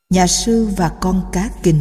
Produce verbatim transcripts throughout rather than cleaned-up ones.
Nhà sư và con cá kình.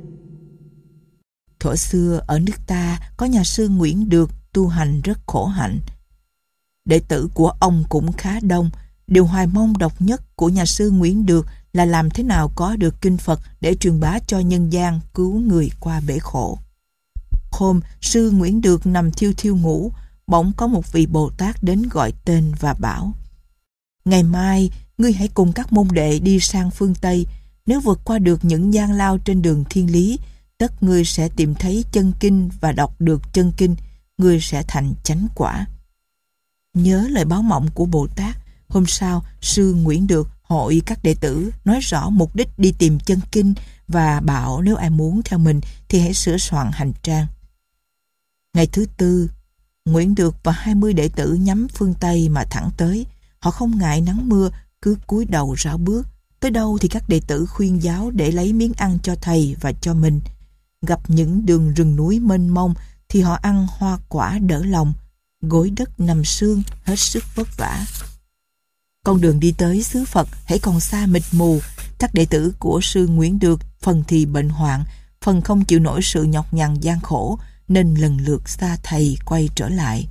Thuở xưa ở nước ta có nhà sư Nguyễn Được tu hành rất khổ hạnh. Đệ tử của ông cũng khá đông. Điều hoài mong độc nhất của nhà sư Nguyễn Được là làm thế nào có được kinh Phật để truyền bá cho nhân gian, cứu người qua bể khổ. Hôm sư Nguyễn Được nằm thiêu thiêu ngủ, bỗng có một vị Bồ Tát đến gọi tên và bảo: ngày mai ngươi hãy cùng các môn đệ đi sang phương Tây. Nếu vượt qua được những gian lao trên đường thiên lý, tất ngươi sẽ tìm thấy chân kinh và đọc được chân kinh, ngươi sẽ thành chánh quả. Nhớ lời báo mộng của Bồ Tát, hôm sau sư Nguyễn Được hội các đệ tử, nói rõ mục đích đi tìm chân kinh và bảo nếu ai muốn theo mình thì hãy sửa soạn hành trang. Ngày thứ tư, Nguyễn Được và hai mươi đệ tử nhắm phương Tây mà thẳng tới. Họ không ngại nắng mưa, cứ cúi đầu rảo bước. Tới đâu thì các đệ tử khuyên giáo để lấy miếng ăn cho thầy và cho mình. Gặp những đường rừng núi mênh mông thì họ ăn hoa quả đỡ lòng, gối đất nằm sương, hết sức vất vả. Con đường đi tới xứ Phật hãy còn xa mịt mù. Các đệ tử của sư Nguyễn Được phần thì bệnh hoạn, phần không chịu nổi sự nhọc nhằn gian khổ, nên lần lượt xa thầy quay trở lại.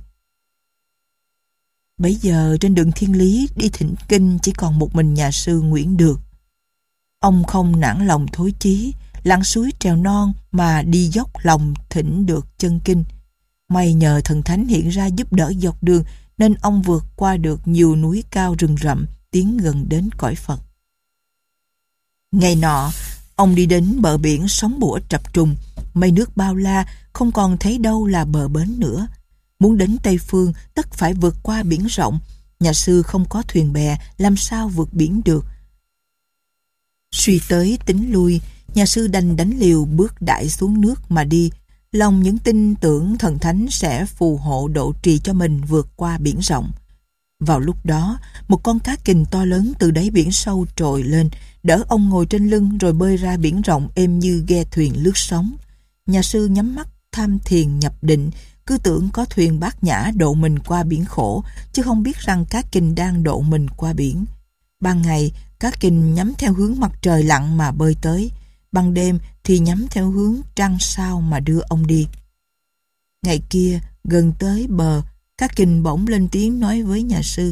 Bấy giờ trên đường thiên lý đi thỉnh kinh chỉ còn một mình nhà sư Nguyễn Được. Ông không nản lòng thối chí, lặn suối trèo non mà đi dốc lòng thỉnh được chân kinh. May nhờ thần thánh hiện ra giúp đỡ dọc đường nên ông vượt qua được nhiều núi cao rừng rậm, tiến gần đến cõi Phật. Ngày nọ, ông đi đến bờ biển sóng bủa trập trùng, mây nước bao la, không còn thấy đâu là bờ bến nữa. Muốn đến Tây Phương tất phải vượt qua biển rộng. Nhà sư không có thuyền bè, làm sao vượt biển được. Suy tới tính lui, nhà sư đành đánh liều bước đại xuống nước mà đi. Lòng những tin tưởng thần thánh sẽ phù hộ độ trì cho mình vượt qua biển rộng. Vào lúc đó, một con cá kình to lớn từ đáy biển sâu trồi lên, đỡ ông ngồi trên lưng rồi bơi ra biển rộng êm như ghe thuyền lướt sóng. Nhà sư nhắm mắt tham thiền nhập định, cứ tưởng có thuyền bát nhã độ mình qua biển khổ, chứ không biết rằng cá kình đang độ mình qua biển. Ban ngày, cá kình nhắm theo hướng mặt trời lặn mà bơi tới, ban đêm thì nhắm theo hướng trăng sao mà đưa ông đi. Ngày kia, gần tới bờ, cá kình bỗng lên tiếng nói với nhà sư: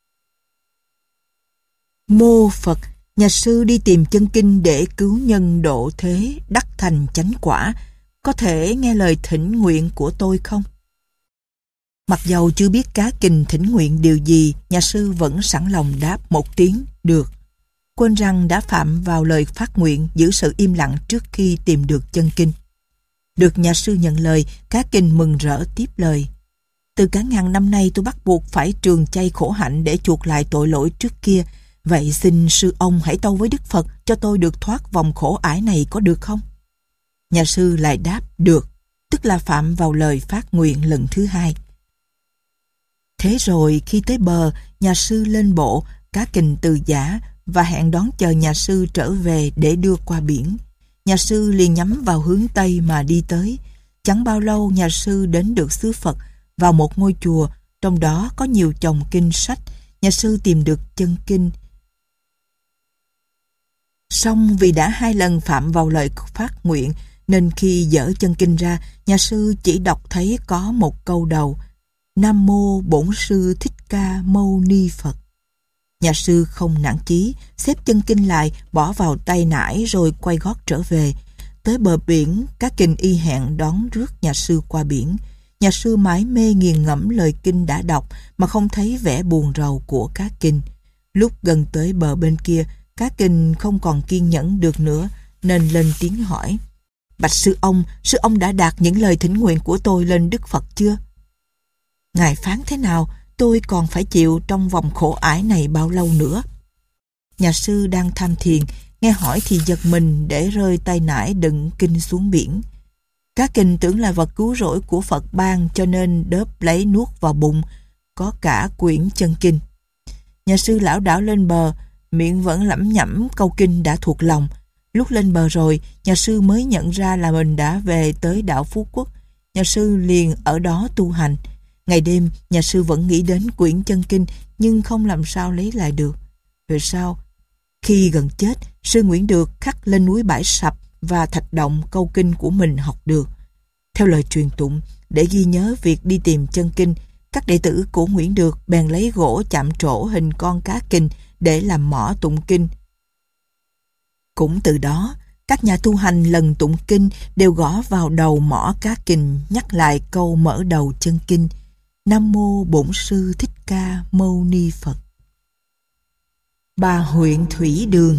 Mô Phật, nhà sư đi tìm chân kinh để cứu nhân độ thế, đắc thành chánh quả. Có thể nghe lời thỉnh nguyện của tôi không? Mặc dầu chưa biết cá kình thỉnh nguyện điều gì, nhà sư vẫn sẵn lòng đáp một tiếng được. Quên rằng đã phạm vào lời phát nguyện giữ sự im lặng trước khi tìm được chân kinh. Được nhà sư nhận lời, cá kình mừng rỡ tiếp lời: Từ cả ngàn năm nay tôi bắt buộc phải trường chay khổ hạnh để chuộc lại tội lỗi trước kia. Vậy xin sư ông hãy tâu với Đức Phật cho tôi được thoát vòng khổ ải này có được không? Nhà sư lại đáp được, tức là phạm vào lời phát nguyện lần thứ hai. Thế rồi khi tới bờ, nhà sư lên bộ, cá kình từ giã và hẹn đón chờ nhà sư trở về để đưa qua biển. Nhà sư liền nhắm vào hướng Tây mà đi tới. Chẳng bao lâu nhà sư đến được xứ Phật, vào một ngôi chùa, trong đó có nhiều chồng kinh sách. Nhà sư tìm được chân kinh. Song vì đã hai lần phạm vào lời phát nguyện, nên khi dở chân kinh ra, nhà sư chỉ đọc thấy có một câu đầu: Nam Mô Bổn Sư Thích Ca Mâu Ni Phật. Nhà sư không nản chí, xếp chân kinh lại, bỏ vào tay nải rồi quay gót trở về. Tới bờ biển, cá kình y hẹn đón rước nhà sư qua biển. Nhà sư mải mê nghiền ngẫm lời kinh đã đọc mà không thấy vẻ buồn rầu của cá kình. Lúc gần tới bờ bên kia, cá kình không còn kiên nhẫn được nữa nên lên tiếng hỏi: Bạch sư ông, sư ông đã đạt những lời thỉnh nguyện của tôi lên Đức Phật chưa? Ngài phán thế nào? Tôi còn phải chịu trong vòng khổ ải này bao lâu nữa? Nhà sư đang tham thiền, nghe hỏi thì giật mình để rơi tay nải đựng kinh xuống biển. Cá kình tưởng là vật cứu rỗi của Phật ban cho nên đớp lấy nuốt vào bụng, có cả quyển chân kinh. Nhà sư lảo đảo lên bờ, miệng vẫn lẩm nhẩm câu kinh đã thuộc lòng. Lúc lên bờ rồi, nhà sư mới nhận ra là mình đã về tới đảo Phú Quốc. Nhà sư liền ở đó tu hành. Ngày đêm, nhà sư vẫn nghĩ đến quyển chân kinh nhưng không làm sao lấy lại được. Về sau, Khi gần chết, sư Nguyễn Được khắc lên núi Bãi Sập và Thạch Động câu kinh của mình học được. Theo lời truyền tụng, để ghi nhớ việc đi tìm chân kinh, các đệ tử của Nguyễn Được bèn lấy gỗ chạm trổ hình con cá kình để làm mõ tụng kinh. Cũng từ đó, các nhà tu hành lần tụng kinh đều gõ vào đầu mõ cá kình nhắc lại câu mở đầu chân kinh: Nam mô Bổn sư Thích Ca Mâu Ni Phật. Bà huyện Thủy Đường.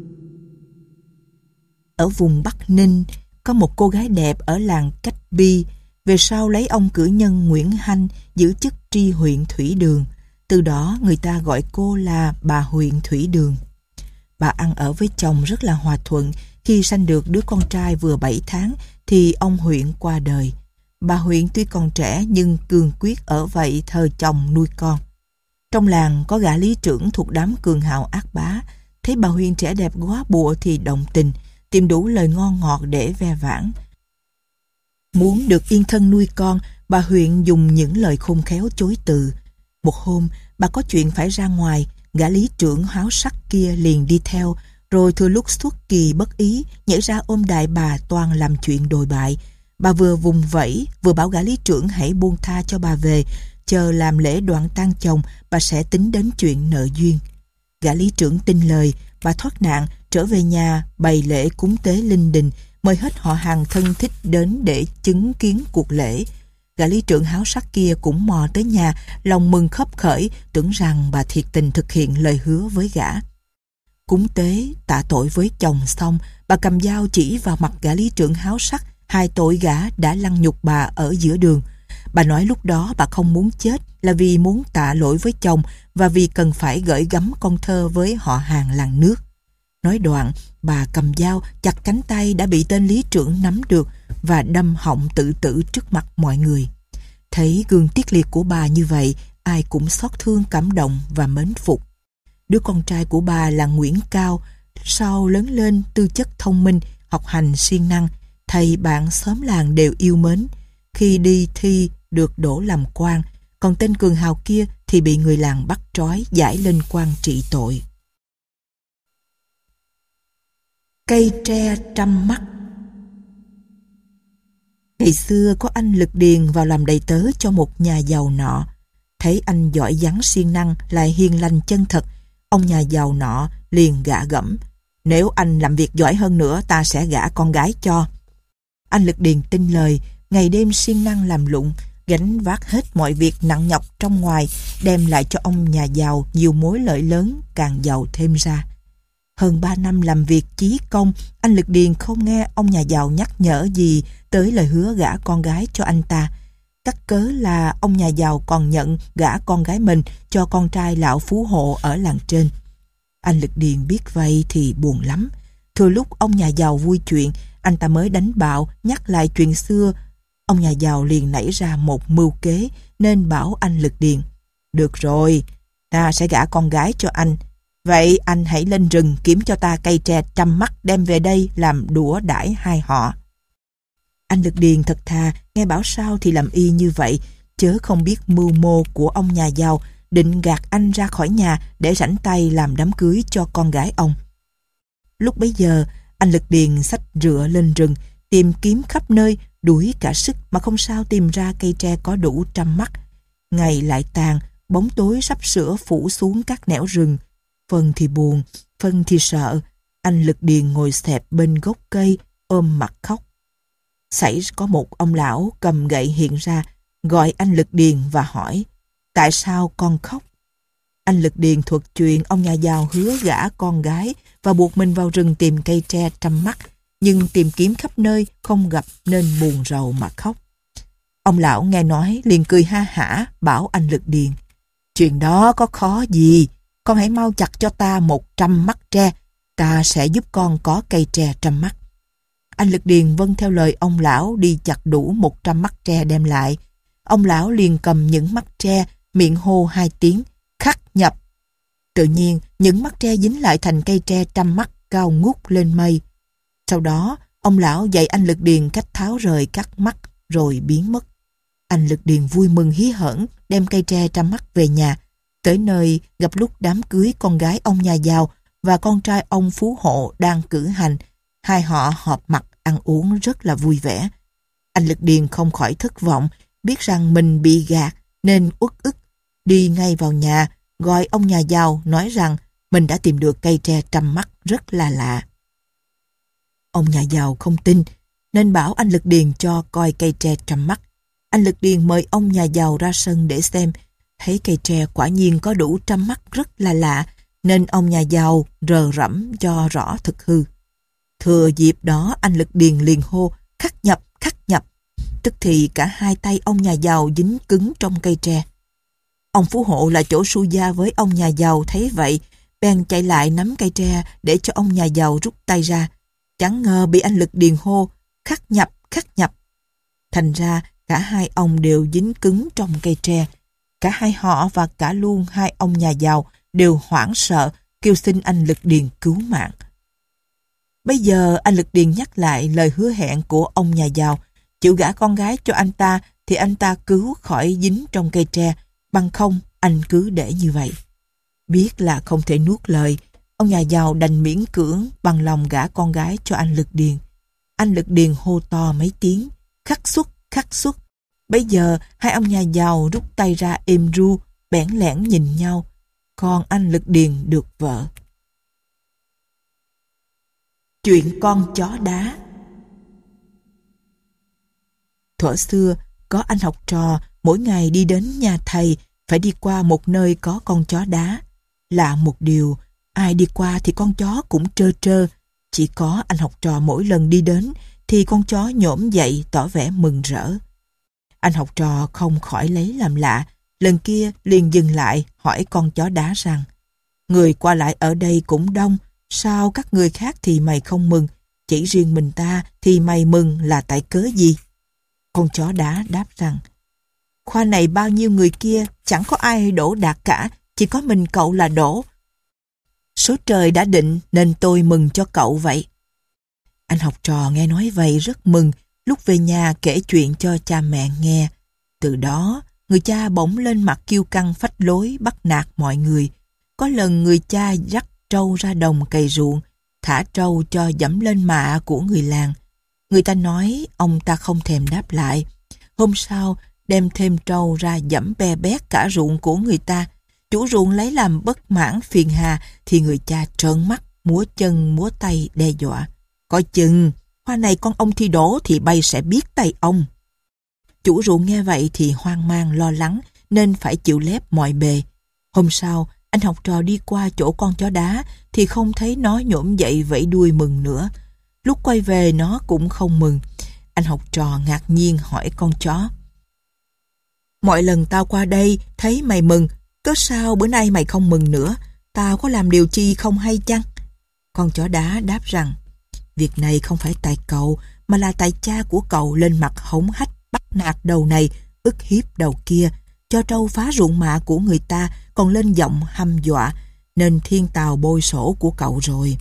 Ở vùng Bắc Ninh có một cô gái đẹp ở làng Cách Bi, về sau lấy ông cử nhân Nguyễn Hanh giữ chức tri huyện Thủy Đường. Từ đó người ta gọi cô là bà huyện Thủy Đường. Bà ăn ở với chồng rất là hòa thuận. Khi sanh được đứa con trai vừa bảy tháng thì ông huyện qua đời. Bà huyện tuy còn trẻ nhưng cương quyết ở vậy thờ chồng nuôi con. Trong làng có gã lý trưởng thuộc đám cường hào ác bá, thấy bà huyện trẻ đẹp góa bụa thì động tình, tìm đủ lời ngon ngọt để ve vãn. Muốn được yên thân nuôi con, bà huyện dùng những lời khôn khéo chối từ. Một hôm, bà có chuyện phải ra ngoài, gã lý trưởng háo sắc kia liền đi theo, rồi thừa lúc xuất kỳ bất ý nhảy ra ôm đại bà toan làm chuyện đồi bại. Bà vừa vùng vẫy vừa bảo gã lý trưởng hãy buông tha cho bà về, chờ làm lễ đoạn tang chồng bà sẽ tính đến chuyện nợ duyên. Gã lý trưởng tin lời, bà thoát nạn trở về nhà bày lễ cúng tế linh đình, mời hết họ hàng thân thích đến để chứng kiến cuộc lễ. Gã lý trưởng háo sắc kia cũng mò tới nhà, lòng mừng khấp khởi, tưởng rằng bà thiệt tình thực hiện lời hứa với gã. Cúng tế tạ tội với chồng xong, bà cầm dao chỉ vào mặt gã lý trưởng háo sắc, hai tội gã đã lăng nhục bà ở giữa đường. Bà nói lúc đó bà không muốn chết là vì muốn tạ lỗi với chồng và vì cần phải gửi gắm con thơ với họ hàng làng nước. Nói đoạn, bà cầm dao chặt cánh tay đã bị tên lý trưởng nắm được và đâm họng tự tử trước mặt mọi người. Thấy gương tiết liệt của bà như vậy, ai cũng xót thương cảm động và mến phục. Đứa con trai của bà là Nguyễn Cao, sau lớn lên tư chất thông minh, học hành siêng năng, thầy bạn xóm làng đều yêu mến. Khi đi thi được đỗ làm quan, còn tên cường hào kia thì bị người làng bắt trói giải lên quan trị tội. Cây tre trăm mắt. Ngày xưa có anh Lực Điền vào làm đầy tớ cho một nhà giàu nọ. Thấy anh giỏi giắng siêng năng lại hiền lành chân thật, ông nhà giàu nọ liền gạ gẫm: nếu anh làm việc giỏi hơn nữa ta sẽ gả con gái cho. Anh Lực Điền tin lời, ngày đêm siêng năng làm lụng, gánh vác hết mọi việc nặng nhọc trong ngoài, đem lại cho ông nhà giàu nhiều mối lợi lớn, càng giàu thêm ra. Hơn ba năm làm việc chí công, anh Lực Điền không nghe ông nhà giàu nhắc nhở gì tới lời hứa gả con gái cho anh ta. Cắt cớ là ông nhà giàu còn nhận gả con gái mình cho con trai lão phú hộ ở làng trên. Anh Lực Điền biết vậy thì buồn lắm. Thừa lúc ông nhà giàu vui chuyện, anh ta mới đánh bạo nhắc lại chuyện xưa. Ông nhà giàu liền nảy ra một mưu kế nên bảo anh Lực Điền: được rồi, ta sẽ gả con gái cho anh. Vậy anh hãy lên rừng kiếm cho ta cây tre trăm mắt đem về đây làm đũa đãi hai họ. Anh Lực Điền thật thà, nghe bảo sao thì làm y như vậy, chớ không biết mưu mô của ông nhà giàu định gạt anh ra khỏi nhà để rảnh tay làm đám cưới cho con gái ông. Lúc bấy giờ, anh Lực Điền xách rựa lên rừng, tìm kiếm khắp nơi, đuổi cả sức mà không sao tìm ra cây tre có đủ trăm mắt. Ngày lại tàn, bóng tối sắp sửa phủ xuống các nẻo rừng. Phần thì buồn, phần thì sợ. Anh Lực Điền ngồi xẹp bên gốc cây, ôm mặt khóc. Xảy có một ông lão cầm gậy hiện ra, gọi anh Lực Điền và hỏi: tại sao con khóc? Anh Lực Điền thuật chuyện ông nhà giàu hứa gả con gái và buộc mình vào rừng tìm cây tre trăm mắt, nhưng tìm kiếm khắp nơi không gặp nên buồn rầu mà khóc. Ông lão nghe nói liền cười ha hả, bảo anh Lực Điền: chuyện đó có khó gì, con hãy mau chặt cho ta một trăm mắt tre, ta sẽ giúp con có cây tre trăm mắt. Anh Lực Điền vâng theo lời ông lão đi chặt đủ một trăm mắt tre đem lại. Ông lão liền cầm những mắt tre, miệng hô hai tiếng: khắc nhập. Tự nhiên những mắt tre dính lại thành cây tre trăm mắt cao ngút lên mây. Sau đó ông lão dạy anh Lực Điền cách tháo rời các mắt rồi biến mất. Anh Lực Điền vui mừng hí hởn đem cây tre trăm mắt về nhà. Tới nơi gặp lúc đám cưới con gái ông nhà giàu, và con trai ông Phú Hộ đang cử hành. Hai họ họp mặt ăn uống rất là vui vẻ. Anh Lực Điền không khỏi thất vọng, biết rằng mình bị gạt nên uất ức, đi ngay vào nhà, gọi ông nhà giàu nói rằng mình đã tìm được cây tre trăm mắt rất là lạ. Ông nhà giàu không tin, nên bảo anh Lực Điền cho coi cây tre trăm mắt. Anh Lực Điền mời ông nhà giàu ra sân để xem, thấy cây tre quả nhiên có đủ trăm mắt rất là lạ, nên ông nhà giàu rờ rẫm cho rõ thực hư. Thừa dịp đó anh Lực Điền liền hô khắc nhập, khắc nhập. Tức thì cả hai tay ông nhà giàu dính cứng trong cây tre. Ông Phú Hộ là chỗ su gia với ông nhà giàu thấy vậy, bèn chạy lại nắm cây tre để cho ông nhà giàu rút tay ra. Chẳng ngờ bị anh Lực Điền hô khắc nhập, khắc nhập. Thành ra cả hai ông đều dính cứng trong cây tre. Cả hai họ và cả luôn hai ông nhà giàu đều hoảng sợ, kêu xin anh Lực Điền cứu mạng. Bây giờ anh Lực Điền nhắc lại lời hứa hẹn của ông nhà giàu, chịu gả con gái cho anh ta thì anh ta cứu khỏi dính trong cây tre, bằng không anh cứ để như vậy. Biết là không thể nuốt lời, ông nhà giàu đành miễn cưỡng bằng lòng gả con gái cho anh Lực Điền. Anh Lực Điền hô to mấy tiếng, khắc xuất, khắc xuất. Bây giờ hai ông nhà giàu rút tay ra êm ru, bẽn lẽn nhìn nhau, còn anh Lực Điền được vợ. Chuyện con chó đá. Thuở xưa, có anh học trò mỗi ngày đi đến nhà thầy phải đi qua một nơi có con chó đá. Lạ một điều, ai đi qua thì con chó cũng trơ trơ. Chỉ có anh học trò mỗi lần đi đến thì con chó nhổm dậy tỏ vẻ mừng rỡ. Anh học trò không khỏi lấy làm lạ, lần kia liền dừng lại hỏi con chó đá rằng: người qua lại ở đây cũng đông, sao các người khác thì mày không mừng, chỉ riêng mình ta thì mày mừng là tại cớ gì? Con chó đá đáp rằng: khoa này bao nhiêu người kia chẳng có ai đỗ đạt cả, chỉ có mình cậu là đỗ. Số trời đã định nên tôi mừng cho cậu vậy. Anh học trò nghe nói vậy rất mừng, lúc về nhà kể chuyện cho cha mẹ nghe. Từ đó, người cha bỗng lên mặt kiêu căng phách lối bắt nạt mọi người. Có lần người cha dắt trâu ra đồng cày ruộng, thả trâu cho dẫm lên mạ của người làng. Người ta nói ông ta không thèm đáp lại. Hôm sau, đem thêm trâu ra dẫm be bét cả ruộng của người ta. Chủ ruộng lấy làm bất mãn phiền hà thì người cha trợn mắt, múa chân múa tay đe dọa: coi chừng, khoa này con ông thi đỗ thì bay sẽ biết tay ông. Chủ ruộng nghe vậy thì hoang mang lo lắng nên phải chịu lép mọi bề. Hôm sau, anh học trò đi qua chỗ con chó đá thì không thấy nó nhổm dậy vẫy đuôi mừng nữa. Lúc quay về nó cũng không mừng. Anh học trò ngạc nhiên hỏi con chó: mọi lần tao qua đây thấy mày mừng, cớ sao bữa nay mày không mừng nữa? Tao có làm điều chi không hay chăng? Con chó đá đáp rằng: việc này không phải tại cậu, mà là tại cha của cậu lên mặt hống hách bắt nạt đầu này, ức hiếp đầu kia, cho trâu phá ruộng mạ của người ta, còn lên giọng hăm dọa, nên thiên tào bôi sổ của cậu rồi.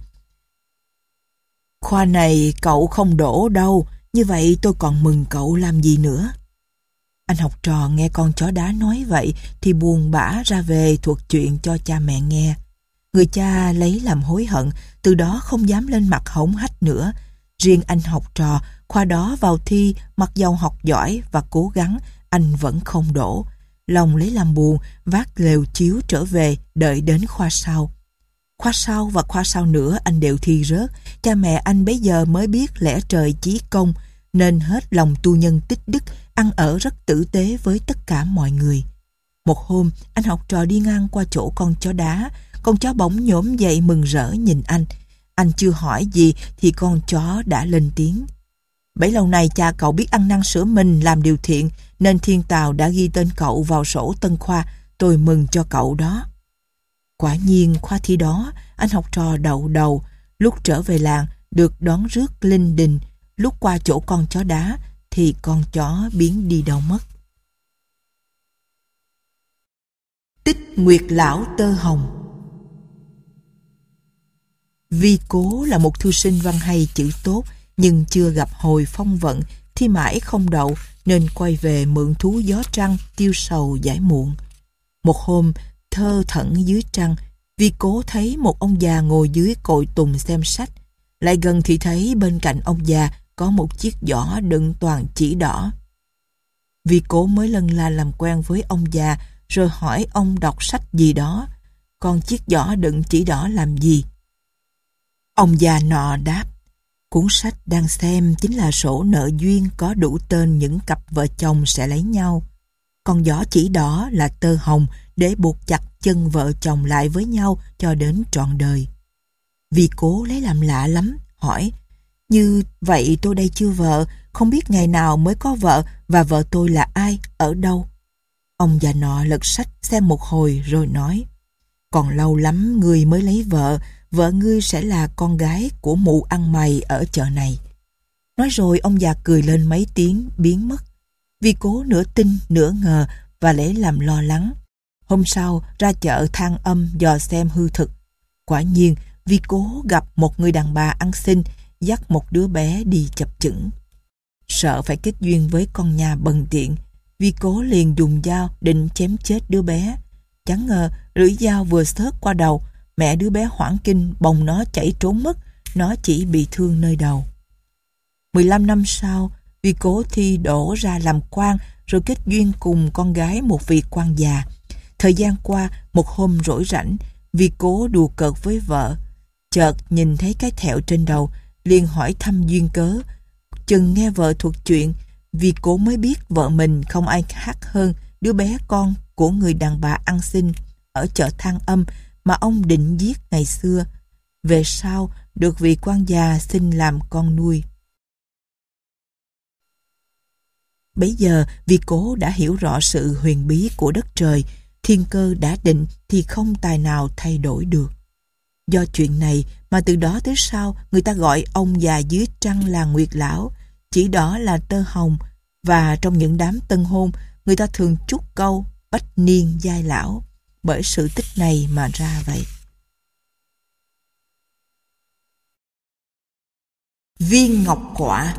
Khoa này cậu không đổ đâu, như vậy tôi còn mừng cậu làm gì nữa? Anh học trò nghe con chó đá nói vậy thì buồn bã ra về thuật chuyện cho cha mẹ nghe. Người cha lấy làm hối hận, từ đó không dám lên mặt hống hách nữa. Riêng anh học trò, khoa đó vào thi, mặc dầu học giỏi và cố gắng, anh vẫn không đỗ. Lòng lấy làm buồn, vác lều chiếu trở về, đợi đến khoa sau. Khoa sau và khoa sau nữa anh đều thi rớt. Cha mẹ anh bấy giờ mới biết lẽ trời chí công, nên hết lòng tu nhân tích đức, ăn ở rất tử tế với tất cả mọi người. Một hôm, anh học trò đi ngang qua chỗ con chó đá, con chó bỗng nhổm dậy mừng rỡ nhìn anh. Anh chưa hỏi gì thì con chó đã lên tiếng: bấy lâu nay cha cậu biết ăn năn sửa mình làm điều thiện, nên thiên tào đã ghi tên cậu vào sổ tân khoa, tôi mừng cho cậu đó. Quả nhiên khoa thi đó, anh học trò đậu đầu, lúc trở về làng được đón rước linh đình, lúc qua chỗ con chó đá thì con chó biến đi đâu mất. Tích Nguyệt Lão Tơ Hồng. Vi Cố là một thư sinh văn hay chữ tốt, nhưng chưa gặp hồi phong vận, thi mãi không đậu, nên quay về mượn thú gió trăng tiêu sầu giải muộn. Một hôm, thơ thẩn dưới trăng, Vi Cố thấy một ông già ngồi dưới cội tùng xem sách. Lại gần thì thấy bên cạnh ông già có một chiếc giỏ đựng toàn chỉ đỏ. Vi Cố mới lân la làm quen với ông già, rồi hỏi ông đọc sách gì đó. Còn chiếc giỏ đựng chỉ đỏ làm gì? Ông già nọ đáp, cuốn sách đang xem chính là sổ nợ duyên có đủ tên những cặp vợ chồng sẽ lấy nhau. Còn giỏ chỉ đỏ là tơ hồng để buộc chặt chân vợ chồng lại với nhau cho đến trọn đời. Vi Cố lấy làm lạ lắm, hỏi, như vậy tôi đây chưa vợ, không biết ngày nào mới có vợ và vợ tôi là ai, ở đâu? Ông già nọ lật sách xem một hồi rồi nói, còn lâu lắm ngươi mới lấy vợ, vợ ngươi sẽ là con gái của mụ ăn mày ở chợ này. Nói rồi ông già cười lên mấy tiếng biến mất. Vi Cố nửa tin nửa ngờ và lấy làm lo lắng. Hôm sau ra chợ Than Âm dò xem hư thực. Quả nhiên Vi Cố gặp một người đàn bà ăn xin dắt một đứa bé đi chập chững. Sợ phải kết duyên với con nhà bần tiện, Vi Cố liền dùng dao định chém chết đứa bé. Chẳng ngờ lưỡi dao vừa xớt qua đầu, mẹ đứa bé hoảng kinh bồng nó chạy trốn mất, nó chỉ bị thương nơi đầu. mười lăm năm sau, Vi Cố thi đỗ ra làm quan rồi kết duyên cùng con gái một vị quan già. Thời gian qua, một hôm rỗi rảnh, Vi Cố đùa cợt với vợ. Chợt nhìn thấy cái thẹo trên đầu, liền hỏi thăm duyên cớ. Chừng nghe vợ thuật chuyện, Vi Cố mới biết vợ mình không ai khác hơn đứa bé con của người đàn bà ăn xin ở chợ Than Âm mà ông định giết ngày xưa. Về sau, được vị quan già xin làm con nuôi. Bấy giờ, Vi Cố đã hiểu rõ sự huyền bí của đất trời, thiên cơ đã định thì không tài nào thay đổi được. Do chuyện này mà từ đó tới sau người ta gọi ông già dưới trăng là Nguyệt Lão, chỉ đỏ là tơ hồng, và trong những đám tân hôn người ta thường chúc câu bách niên giai lão, bởi sự tích này mà ra vậy. Viên ngọc quạ.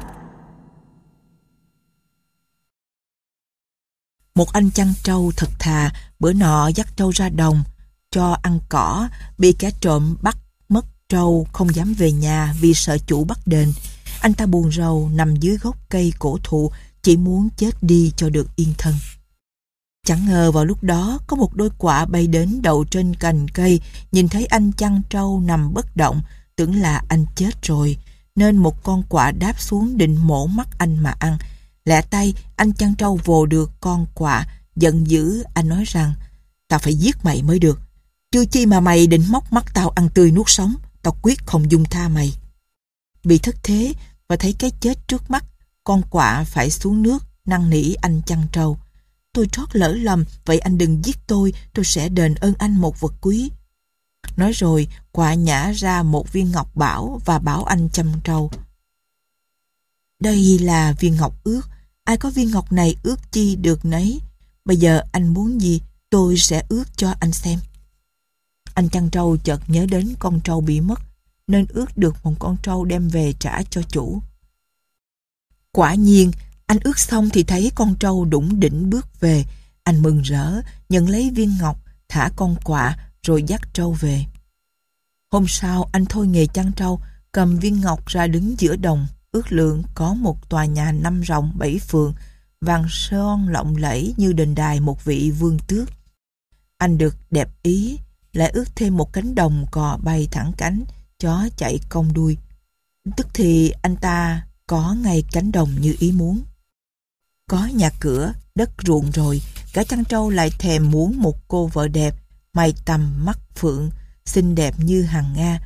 Một anh chăn trâu thật thà bữa nọ dắt trâu ra đồng cho ăn cỏ, bị kẻ trộm bắt mất trâu, không dám về nhà vì sợ chủ bắt đền. Anh ta buồn rầu nằm dưới gốc cây cổ thụ, chỉ muốn chết đi cho được yên thân. Chẳng ngờ vào lúc đó có một đôi quạ bay đến đậu trên cành cây, nhìn thấy anh chăn trâu nằm bất động, tưởng là anh chết rồi, nên một con quạ đáp xuống định mổ mắt anh mà ăn. Lẹ tay anh chăn trâu vồ được con quạ, giận dữ anh nói rằng, tao phải giết mày mới được, chưa chi mà mày định móc mắt tao ăn tươi nuốt sống, tao quyết không dung tha mày. Bị thất thế và thấy cái chết trước mắt, con quạ phải xuống nước năn nỉ anh chăn trâu. Tôi trót lỡ lầm, vậy anh đừng giết tôi, tôi sẽ đền ơn anh một vật quý. Nói rồi quạ nhả ra một viên ngọc bảo và bảo anh chăm trâu. Đây là viên ngọc ước, ai có viên ngọc này ước chi được nấy. Bây giờ anh muốn gì, tôi sẽ ước cho anh xem. Anh chăn trâu chợt nhớ đến con trâu bị mất, nên ước được một con trâu đem về trả cho chủ. Quả nhiên, anh ước xong thì thấy con trâu đủng đỉnh bước về. Anh mừng rỡ, nhận lấy viên ngọc, thả con quạ rồi dắt trâu về. Hôm sau, anh thôi nghề chăn trâu, cầm viên ngọc ra đứng giữa đồng. Ước lượng có một tòa nhà năm ròng bảy phường, vàng son lộng lẫy như đền đài một vị vương tước. Anh được đẹp ý, lại ước thêm một cánh đồng cò bay thẳng cánh, chó chạy cong đuôi. Tức thì anh ta có ngay cánh đồng như ý muốn. Có nhà cửa, đất ruộng rồi, cả chăn trâu lại thèm muốn một cô vợ đẹp, mày tằm mắt phượng, xinh đẹp như hằng nga.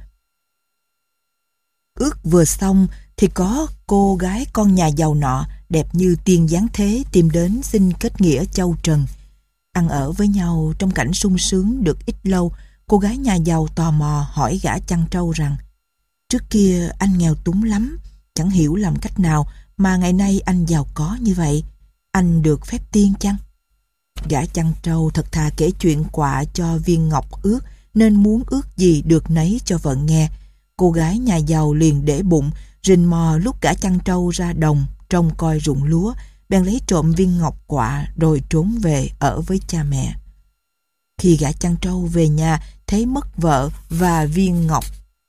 Ước vừa xong thì có cô gái con nhà giàu nọ, đẹp như tiên giáng thế, tìm đến xin kết nghĩa châu trần. Ăn ở với nhau trong cảnh sung sướng được ít lâu, cô gái nhà giàu tò mò hỏi gã chăn trâu rằng, trước kia anh nghèo túng lắm, chẳng hiểu làm cách nào mà ngày nay anh giàu có như vậy. Anh được phép tiên chăng? Gã chăn trâu thật thà kể chuyện quạ cho viên ngọc ước, nên muốn ước gì được nấy cho vợ nghe. Cô gái nhà giàu liền để bụng, rình mò lúc gã chăn trâu ra đồng trông coi ruộng lúa, bèn lấy trộm viên ngọc quạ rồi trốn về ở với cha mẹ. Khi gã chăn trâu về nhà, thấy thấy mất vợ và viên ngọc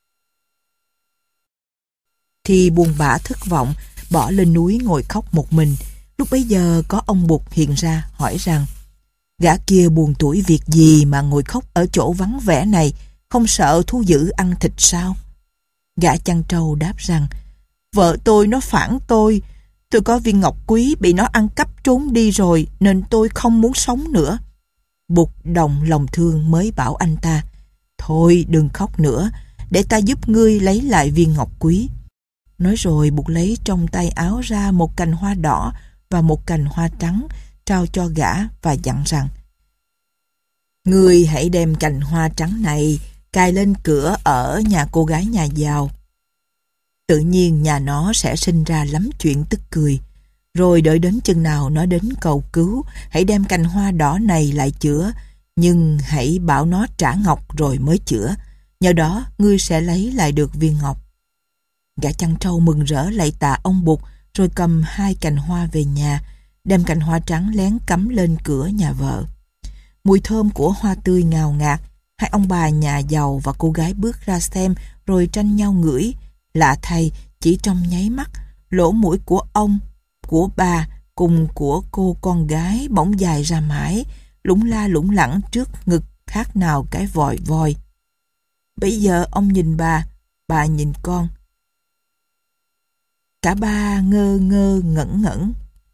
thì buồn bã thất vọng, bỏ lên núi ngồi khóc một mình. Lúc bấy giờ có ông Bụt hiện ra hỏi rằng: gã kia buồn tủi việc gì mà ngồi khóc ở chỗ vắng vẻ này, không sợ thú dữ ăn thịt sao? Gã chăn trâu đáp rằng: vợ tôi nó phản tôi, tôi có viên ngọc quý bị nó ăn cắp trốn đi rồi nên tôi không muốn sống nữa. Bụt đồng lòng thương mới bảo anh ta: thôi đừng khóc nữa, để ta giúp ngươi lấy lại viên ngọc quý. Nói rồi Bụt lấy trong tay áo ra một cành hoa đỏ và một cành hoa trắng, trao cho gã và dặn rằng: ngươi hãy đem cành hoa trắng này cài lên cửa ở nhà cô gái nhà giàu. Tự nhiên nhà nó sẽ sinh ra lắm chuyện tức cười. Rồi đợi đến chừng nào nó đến cầu cứu, hãy đem cành hoa đỏ này lại chữa, nhưng hãy bảo nó trả ngọc rồi mới chữa. Nhờ đó ngươi sẽ lấy lại được viên ngọc. Gã chăn trâu mừng rỡ lạy tạ ông Bụt, rồi cầm hai cành hoa về nhà, đem cành hoa trắng lén cắm lên cửa nhà vợ. Mùi thơm của hoa tươi ngào ngạt. Hai ông bà nhà giàu và cô gái bước ra xem rồi tranh nhau ngửi. Lạ thay, chỉ trong nháy mắt, lỗ mũi của ông, của bà cùng của cô con gái bỗng dài ra mãi, lủng la lủng lẳng trước ngực khác nào cái vòi voi. Bây giờ ông nhìn bà, bà nhìn con. Cả ba ngơ ngơ ngẩn ngẩn,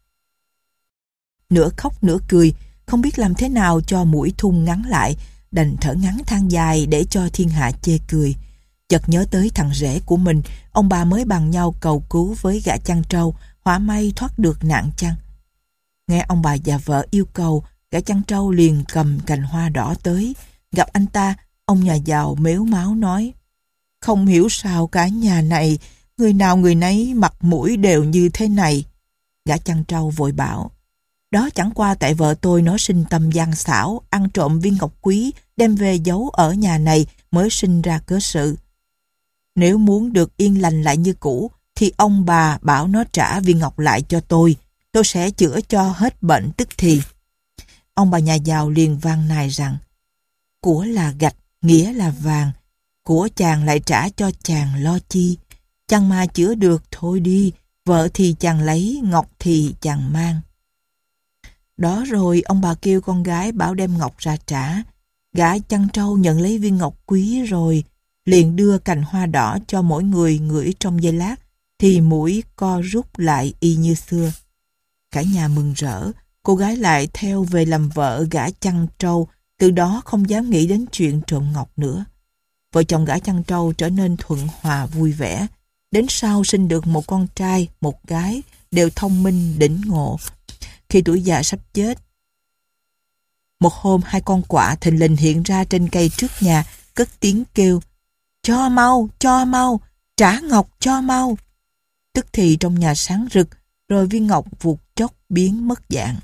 nửa khóc nửa cười, không biết làm thế nào cho mũi thun ngắn lại, đành thở ngắn than dài để cho thiên hạ chê cười. Chợt nhớ tới thằng rể của mình, ông bà mới bàn nhau cầu cứu với gã chăn trâu, hỏa may thoát được nạn chăng. Nghe ông bà già vợ yêu cầu, gã chăn trâu liền cầm cành hoa đỏ tới. Gặp anh ta, ông nhà giàu mếu máo nói: không hiểu sao cả nhà này, người nào người nấy mặt mũi đều như thế này. Gã chăn trâu vội bảo: đó chẳng qua tại vợ tôi nó sinh tâm gian xảo, ăn trộm viên ngọc quý, đem về giấu ở nhà này mới sinh ra cớ sự. Nếu muốn được yên lành lại như cũ, thì ông bà bảo nó trả viên ngọc lại cho tôi, tôi sẽ chữa cho hết bệnh tức thì. Ông bà nhà giàu liền van nài rằng: của là gạch, nghĩa là vàng, của chàng lại trả cho chàng lo chi, chàng mà chữa được thôi đi, vợ thì chàng lấy, ngọc thì chàng mang. Đó rồi ông bà kêu con gái bảo đem ngọc ra trả. Gã chăn trâu nhận lấy viên ngọc quý rồi liền đưa cành hoa đỏ cho mỗi người ngửi trong giây lát, thì mũi co rút lại y như xưa. Cả nhà mừng rỡ, cô gái lại theo về làm vợ gã chăn trâu, từ đó không dám nghĩ đến chuyện trộm ngọc nữa. Vợ chồng gã chăn trâu trở nên thuận hòa vui vẻ. Đến sau sinh được một con trai, một gái, đều thông minh đỉnh ngộ. Khi tuổi già sắp chết, một hôm hai con quạ thình lình hiện ra trên cây trước nhà, cất tiếng kêu: cho mau, cho mau, trả ngọc cho mau. Tức thì trong nhà sáng rực, rồi viên ngọc vụt chốc biến mất dạng.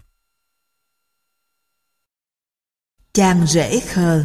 Chàng rể khờ.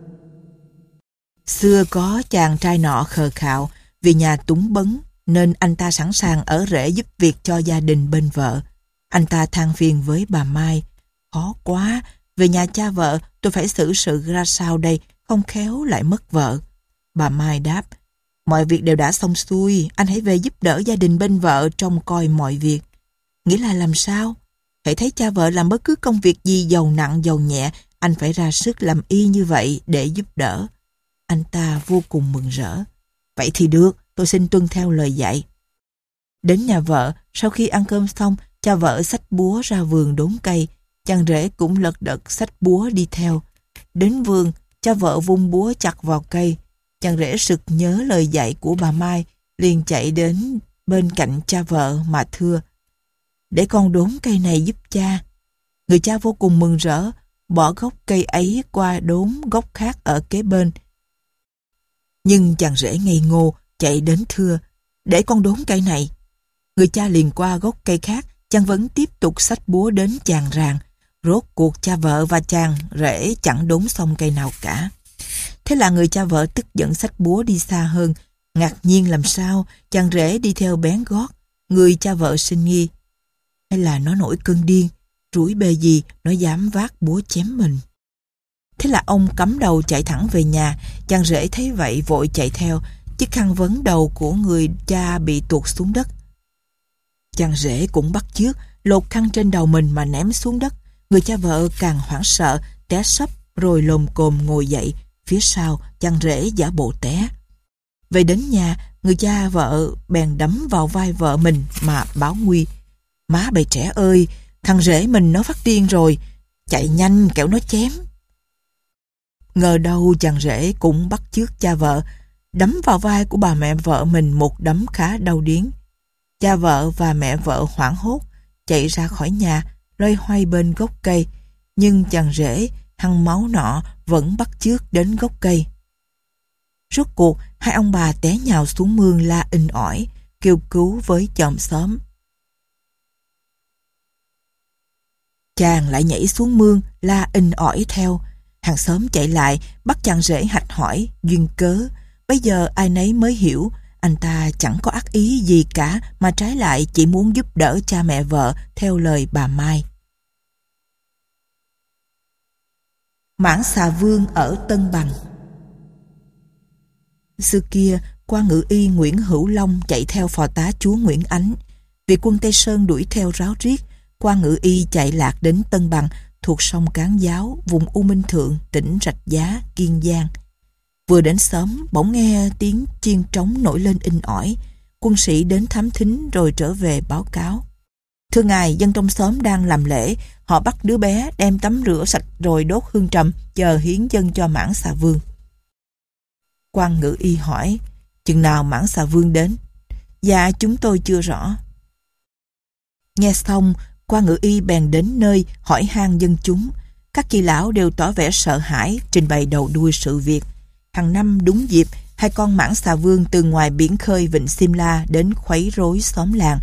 Xưa có chàng trai nọ khờ khạo, vì nhà túng bấn nên anh ta sẵn sàng ở rể giúp việc cho gia đình bên vợ. Anh ta than phiền với bà Mai: khó quá, về nhà cha vợ tôi phải xử sự ra sao đây, không khéo lại mất vợ. Bà Mai đáp: mọi việc đều đã xong xuôi, anh hãy về giúp đỡ gia đình bên vợ trông coi mọi việc. Nghĩa là làm sao? Hãy thấy cha vợ làm bất cứ công việc gì dầu nặng dầu nhẹ, anh phải ra sức làm y như vậy để giúp đỡ. Anh ta vô cùng mừng rỡ. Vậy thì được, tôi xin tuân theo lời dạy. Đến nhà vợ, sau khi ăn cơm xong, cha vợ xách búa ra vườn đốn cây, chàng rể cũng lật đật xách búa đi theo. Đến vườn, cha vợ vung búa chặt vào cây. Chàng rể sực nhớ lời dạy của bà Mai, liền chạy đến bên cạnh cha vợ mà thưa: để con đốn cây này giúp cha. Người cha vô cùng mừng rỡ, bỏ gốc cây ấy qua đốn gốc khác ở kế bên. Nhưng chàng rể ngây ngô chạy đến thưa: để con đốn cây này. Người cha liền qua gốc cây khác, chàng vẫn tiếp tục xách búa đến chàng ràng. Rốt cuộc cha vợ và chàng rể chẳng đốn xong cây nào cả. Thế là người cha vợ tức giận xách búa đi xa hơn. Ngạc nhiên làm sao chàng rể đi theo bén gót. Người cha vợ sinh nghi: hay là nó nổi cơn điên, rủi bề gì nó dám vác búa chém mình. Thế là ông cắm đầu chạy thẳng về nhà. Chàng rể thấy vậy vội chạy theo. Chiếc khăn vấn đầu của người cha bị tuột xuống đất. Chàng rể cũng bắt chước lột khăn trên đầu mình mà ném xuống đất. Người cha vợ càng hoảng sợ, té sấp rồi lồm cồm ngồi dậy. Phía sau chàng rể giả bộ té. Về đến nhà, người cha vợ bèn đấm vào vai vợ mình mà báo nguy. Má bầy trẻ ơi, thằng rể mình nó phát điên rồi, chạy nhanh kẻo nó chém. Ngờ đâu chàng rể cũng bắt chước cha vợ, đấm vào vai của bà mẹ vợ mình một đấm khá đau điếng. Cha vợ và mẹ vợ hoảng hốt, chạy ra khỏi nhà, loay hoay bên gốc cây. Nhưng chàng rể, hăng máu nọ, vẫn bắt chước đến gốc cây. Rốt cuộc, hai ông bà té nhào xuống mương la inh ỏi, kêu cứu với chòm xóm. Chàng lại nhảy xuống mương, la inh ỏi theo. Hàng xóm chạy lại, bắt chàng rể hạch hỏi, duyên cớ. Bây giờ ai nấy mới hiểu, anh ta chẳng có ác ý gì cả, mà trái lại chỉ muốn giúp đỡ cha mẹ vợ theo lời bà Mai. Mãng Xà Vương ở Tân Bằng. Xưa kia, quan ngự y Nguyễn Hữu Long chạy theo phò tá chúa Nguyễn Ánh. Vì quân Tây Sơn đuổi theo ráo riết, quan ngự y chạy lạc đến Tân Bằng, thuộc sông Cán Giáo, vùng U Minh Thượng, tỉnh Rạch Giá, Kiên Giang. Vừa đến xóm, bỗng nghe tiếng chiên trống nổi lên inh ỏi. Quân sĩ đến thám thính rồi trở về báo cáo. Thưa ngài, dân trong xóm đang làm lễ, họ bắt đứa bé đem tắm rửa sạch rồi đốt hương trầm, chờ hiến dâng cho Mãng Xà Vương. Quan ngự y hỏi, chừng nào Mãng Xà Vương đến? Dạ, chúng tôi chưa rõ. Nghe xong, quan ngự y bèn đến nơi hỏi han dân chúng. Các kỳ lão đều tỏ vẻ sợ hãi, trình bày đầu đuôi sự việc. Hàng năm đúng dịp, hai con Mãng Xà Vương từ ngoài biển khơi vịnh Simla đến khuấy rối xóm làng.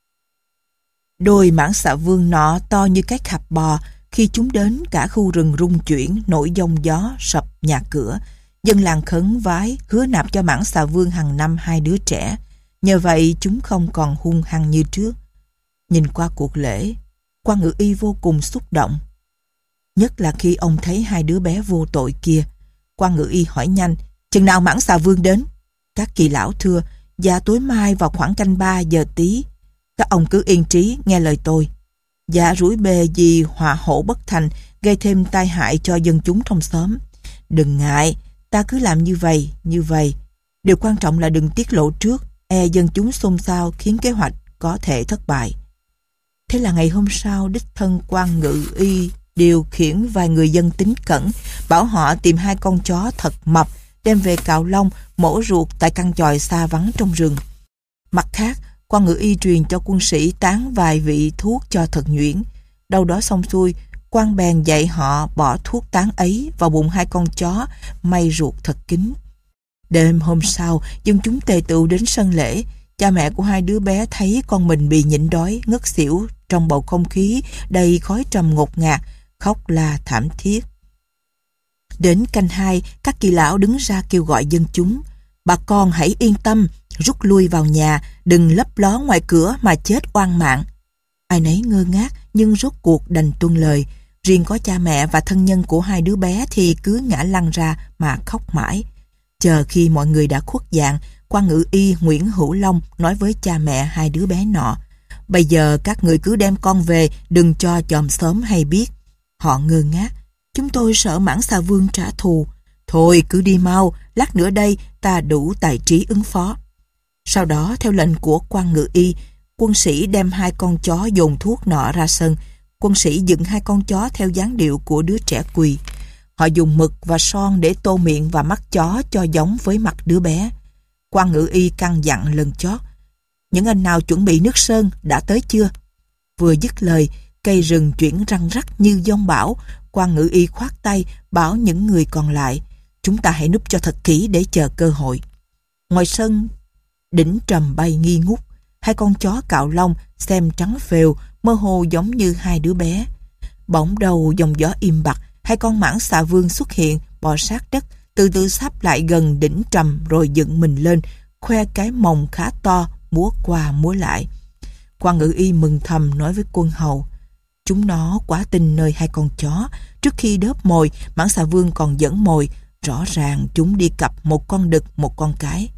Đôi Mãng Xà Vương nọ to như cái khạp bò, khi chúng đến cả khu rừng rung chuyển, nổi giông gió, sập nhà cửa. Dân làng khấn vái, hứa nạp cho Mãng Xà Vương hàng năm hai đứa trẻ. Nhờ vậy chúng không còn hung hăng như trước. Nhìn qua cuộc lễ, quan ngự y vô cùng xúc động. Nhất là khi ông thấy hai đứa bé vô tội kia. Quan ngự y hỏi nhanh, chừng nào Mãng Xà Vương đến? Các kỳ lão thưa, dạ tối mai vào khoảng canh ba giờ tí. Các ông cứ yên trí nghe lời tôi. Dạ rủi bề gì họa hổ bất thành, gây thêm tai hại cho dân chúng trong xóm. Đừng ngại, ta cứ làm như vậy, như vậy. Điều quan trọng là đừng tiết lộ trước, e dân chúng xôn xao khiến kế hoạch có thể thất bại. Thế là ngày hôm sau, đích thân quan ngự y điều khiển vài người dân tín cẩn, bảo họ tìm hai con chó thật mập, đem về cạo lông, mổ ruột tại căn chòi xa vắng trong rừng. Mặt khác, quan ngự y truyền cho quân sĩ tán vài vị thuốc cho thật nhuyễn. Đâu đó xong xuôi, quan bèn dạy họ bỏ thuốc tán ấy vào bụng hai con chó, may ruột thật kín. Đêm hôm sau, dân chúng tề tựu đến sân lễ. Cha mẹ của hai đứa bé thấy con mình bị nhịn đói, ngất xỉu trong bầu không khí đầy khói trầm ngột ngạt, khóc la thảm thiết. Đến canh hai, các kỳ lão đứng ra kêu gọi dân chúng. Bà con hãy yên tâm, rút lui vào nhà, đừng lấp ló ngoài cửa mà chết oan mạng. Ai nấy ngơ ngác nhưng rốt cuộc đành tuân lời. Riêng có cha mẹ và thân nhân của hai đứa bé thì cứ ngã lăn ra mà khóc mãi. Chờ khi mọi người đã khuất dạng, quan ngự y Nguyễn Hữu Long nói với cha mẹ hai đứa bé nọ, bây giờ các người cứ đem con về, đừng cho chòm xóm hay biết. Họ ngơ ngác, chúng tôi sợ Mãng Xà Vương trả thù. Thôi cứ đi mau, lát nữa đây ta đủ tài trí ứng phó. Sau đó theo lệnh của quan ngự y, quân sĩ đem hai con chó dồn thuốc nọ ra sân. Quân sĩ dựng hai con chó theo dáng điệu của đứa trẻ quỳ. Họ dùng mực và son để tô miệng và mắt chó cho giống với mặt đứa bé. Quan ngự y căn dặn lần chót, những anh nào chuẩn bị nước sơn đã tới chưa? Vừa dứt lời, cây rừng chuyển răng rắc như giông bão. Quan ngự y khoát tay bảo những người còn lại, chúng ta hãy núp cho thật kỹ để chờ cơ hội. Ngoài sân, đỉnh trầm bay nghi ngút. Hai con chó cạo lông xem trắng phèo, mơ hồ giống như hai đứa bé. Bỗng đầu dòng gió im bặt, hai con Mãng Xà Vương xuất hiện, bò sát đất, từ từ sắp lại gần đỉnh trầm rồi dựng mình lên, khoe cái mồng khá to, múa qua múa lại. Quan ngự y mừng thầm nói với quân hầu, Chúng nó quá tin nơi hai con chó. Trước khi đớp mồi, Mãng Xà Vương còn dẫn mồi. Rõ ràng chúng đi cặp một con đực, một con cái.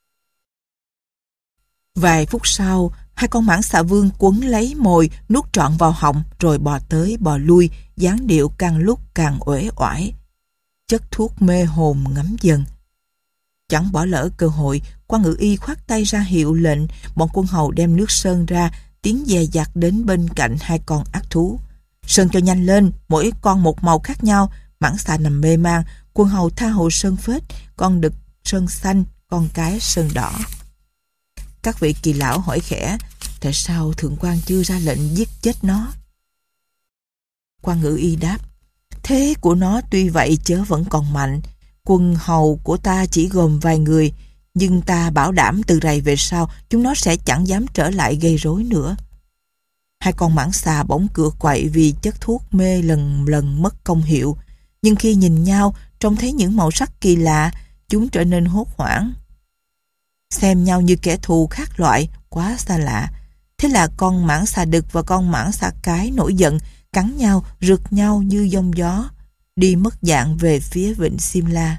Vài phút sau, hai con Mãng Xà Vương quấn lấy mồi, nuốt trọn vào họng, rồi bò tới bò lui, dáng điệu càng lúc càng uể oải. Chất thuốc mê hồn ngấm dần. Chẳng bỏ lỡ cơ hội, quan ngự y khoát tay ra hiệu lệnh, bọn quân hầu đem nước sơn ra, tiến dè dặt đến bên cạnh hai con ác thú. Sơn cho nhanh lên, mỗi con một màu khác nhau. Mãng xà nằm mê man, quân hầu tha hồ sơn phết, con đực sơn xanh, con cái sơn đỏ. Các vị kỳ lão hỏi khẽ, tại sao thượng quan chưa ra lệnh giết chết nó? Quan ngự y đáp, thế của nó tuy vậy chớ vẫn còn mạnh. Quân hầu của ta chỉ gồm vài người, nhưng ta bảo đảm từ rày về sau chúng nó sẽ chẳng dám trở lại gây rối nữa. Hai con mãng xà bỗng cựa quậy vì chất thuốc mê lần lần mất công hiệu, nhưng khi nhìn nhau trông thấy những màu sắc kỳ lạ, chúng trở nên hốt hoảng. Xem nhau như kẻ thù khác loại, quá xa lạ. Thế là con mãng xà đực và con mãng xà cái nổi giận, cắn nhau, rượt nhau như giông gió, đi mất dạng về phía vịnh Simla.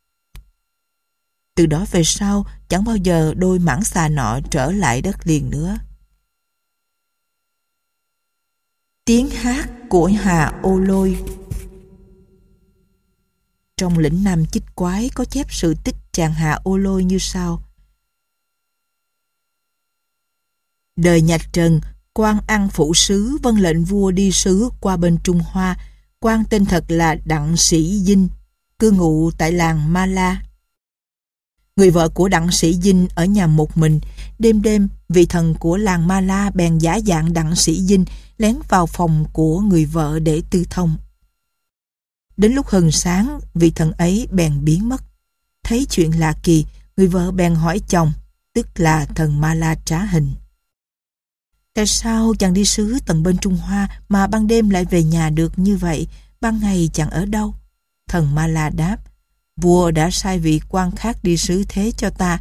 Từ đó về sau, chẳng bao giờ đôi mãng xà nọ trở lại đất liền nữa. Tiếng hát của Hà Ô Lôi. Trong lĩnh Nam Chích Quái có chép sự tích chàng Hà Ô Lôi như sau. Đời nhà Trần, quan ăn phụ sứ vâng lệnh vua đi sứ qua bên Trung Hoa. Quan tên thật là Đặng Sĩ Dinh, cư ngụ tại làng Ma La. Người vợ của Đặng Sĩ Dinh ở nhà một mình. Đêm đêm, vị thần của làng Ma La bèn giả dạng Đặng Sĩ Dinh lén vào phòng của người vợ để tư thông. Đến lúc hừng sáng, vị thần ấy bèn biến mất. Thấy chuyện lạ kỳ, người vợ bèn hỏi chồng, tức là thần Ma La trá hình. Tại sao chàng đi sứ tận bên Trung Hoa mà ban đêm lại về nhà được như vậy, ban ngày chẳng ở đâu? Thần Ma La đáp, vua đã sai vị quan khác đi sứ thế cho ta.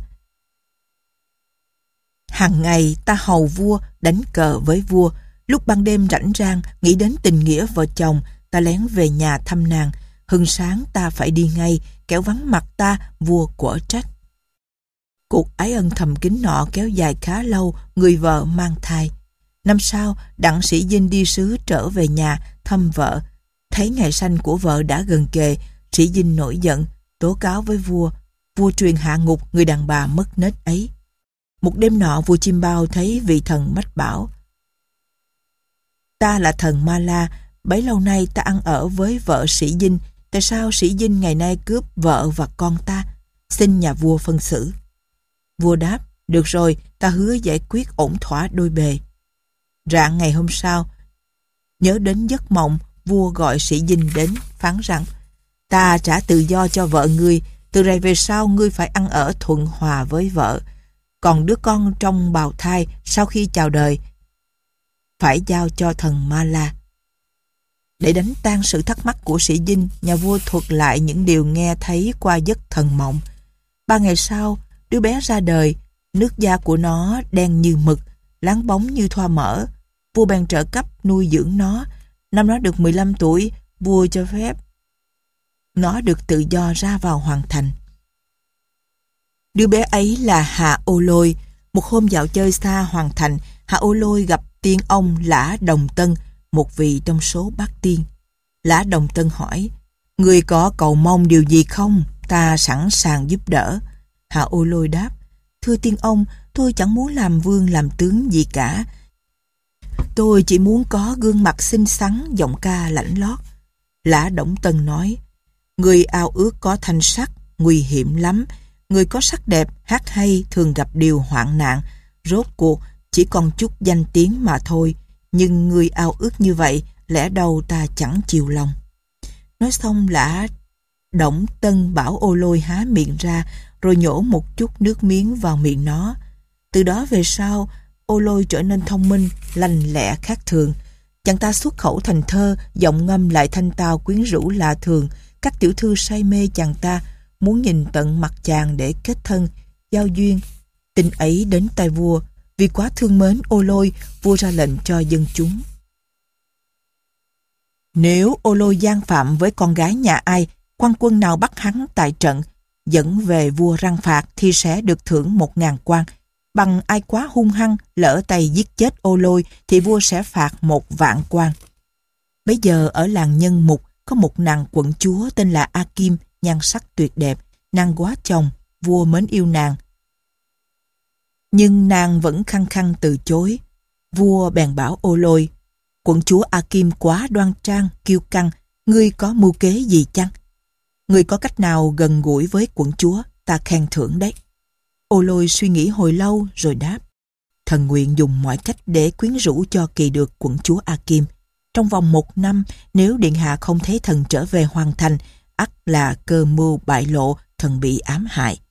Hàng ngày ta hầu vua, đánh cờ với vua. Lúc ban đêm rảnh rang, nghĩ đến tình nghĩa vợ chồng, ta lén về nhà thăm nàng. Hừng sáng ta phải đi ngay, kẻo vắng mặt ta, vua quở trách. Cuộc ái ân thầm kín nọ kéo dài khá lâu, người vợ mang thai. Năm sau, Đặng Sĩ Dinh đi sứ trở về nhà thăm vợ. Thấy ngày sanh của vợ đã gần kề, Sĩ Dinh nổi giận, tố cáo với vua. Vua truyền hạ ngục người đàn bà mất nết ấy. Một đêm nọ, vua Chim Bao thấy vị thần mách bảo, ta là thần Ma La, bấy lâu nay ta ăn ở với vợ Sĩ Dinh, tại sao Sĩ Dinh ngày nay cướp vợ và con ta? Xin nhà vua phân xử. Vua đáp, được rồi, ta hứa giải quyết ổn thỏa đôi bề. Rạng ngày hôm sau, nhớ đến giấc mộng, vua gọi Sĩ Dinh đến, phán rằng, ta trả tự do cho vợ ngươi, từ nay về sau ngươi phải ăn ở thuận hòa với vợ. Còn đứa con trong bào thai sau khi chào đời phải giao cho thần Ma La. Để đánh tan sự thắc mắc của Sĩ Dinh, nhà vua thuật lại những điều nghe thấy qua giấc thần mộng. Ba ngày sau, đứa bé ra đời, nước da của nó đen như mực, láng bóng như thoa mỡ. Vua bèn trợ cấp nuôi dưỡng nó. Năm nó được mười lăm tuổi, vua cho phép nó được tự do ra vào hoàng thành. Đứa bé ấy là Hà Ô Lôi. Một hôm dạo chơi xa hoàng thành, Hà Ô Lôi gặp tiên ông Lã Đồng Tân, một vị trong số bát tiên. Lã Đồng Tân hỏi, người có cầu mong điều gì không? Ta sẵn sàng giúp đỡ. Hà Ô Lôi đáp, thưa tiên ông, tôi chẳng muốn làm vương làm tướng gì cả. Tôi chỉ muốn có gương mặt xinh xắn, giọng ca lãnh lót. Lã Đồng Tân nói, người ao ước có thanh sắc, nguy hiểm lắm. Người có sắc đẹp, hát hay thường gặp điều hoạn nạn. Rốt cuộc chỉ còn chút danh tiếng mà thôi. Nhưng người ao ước như vậy, lẽ đâu ta chẳng chiều lòng. Nói xong, Lã Đồng Tân bảo Ô Lôi há miệng ra, rồi nhổ một chút nước miếng vào miệng nó. Từ đó về sau, Ô Lôi trở nên thông minh, lành lẹ khác thường. Chàng ta xuất khẩu thành thơ, giọng ngâm lại thanh tao quyến rũ lạ thường. Các tiểu thư say mê chàng ta, muốn nhìn tận mặt chàng để kết thân, giao duyên. Tin ấy đến tai vua. Vì quá thương mến Ô Lôi, vua ra lệnh cho dân chúng Nếu Ô Lôi gian phạm với con gái nhà ai, quan quân nào bắt hắn tại trận, dẫn về vua răn phạt thì sẽ được thưởng một ngàn quan. Bằng ai quá hung hăng, lỡ tay giết chết Ô Lôi thì vua sẽ phạt một vạn quan. Bây giờ ở làng Nhân Mục có một nàng quận chúa tên là A Kim, nhan sắc tuyệt đẹp, nàng quá chồng, vua mến yêu nàng. Nhưng nàng vẫn khăng khăng từ chối. Vua bèn bảo Ô Lôi: quận chúa A Kim quá đoan trang, kiêu căng, ngươi có mưu kế gì chăng? Ngươi có cách nào gần gũi với quận chúa, ta khen thưởng đấy. Ô Lôi suy nghĩ hồi lâu rồi đáp: thần nguyện dùng mọi cách để quyến rũ cho kỳ được quận chúa A Kim. Trong vòng một năm, nếu điện hạ không thấy thần trở về hoàn thành, ắt là cơ mưu bại lộ, thần bị ám hại.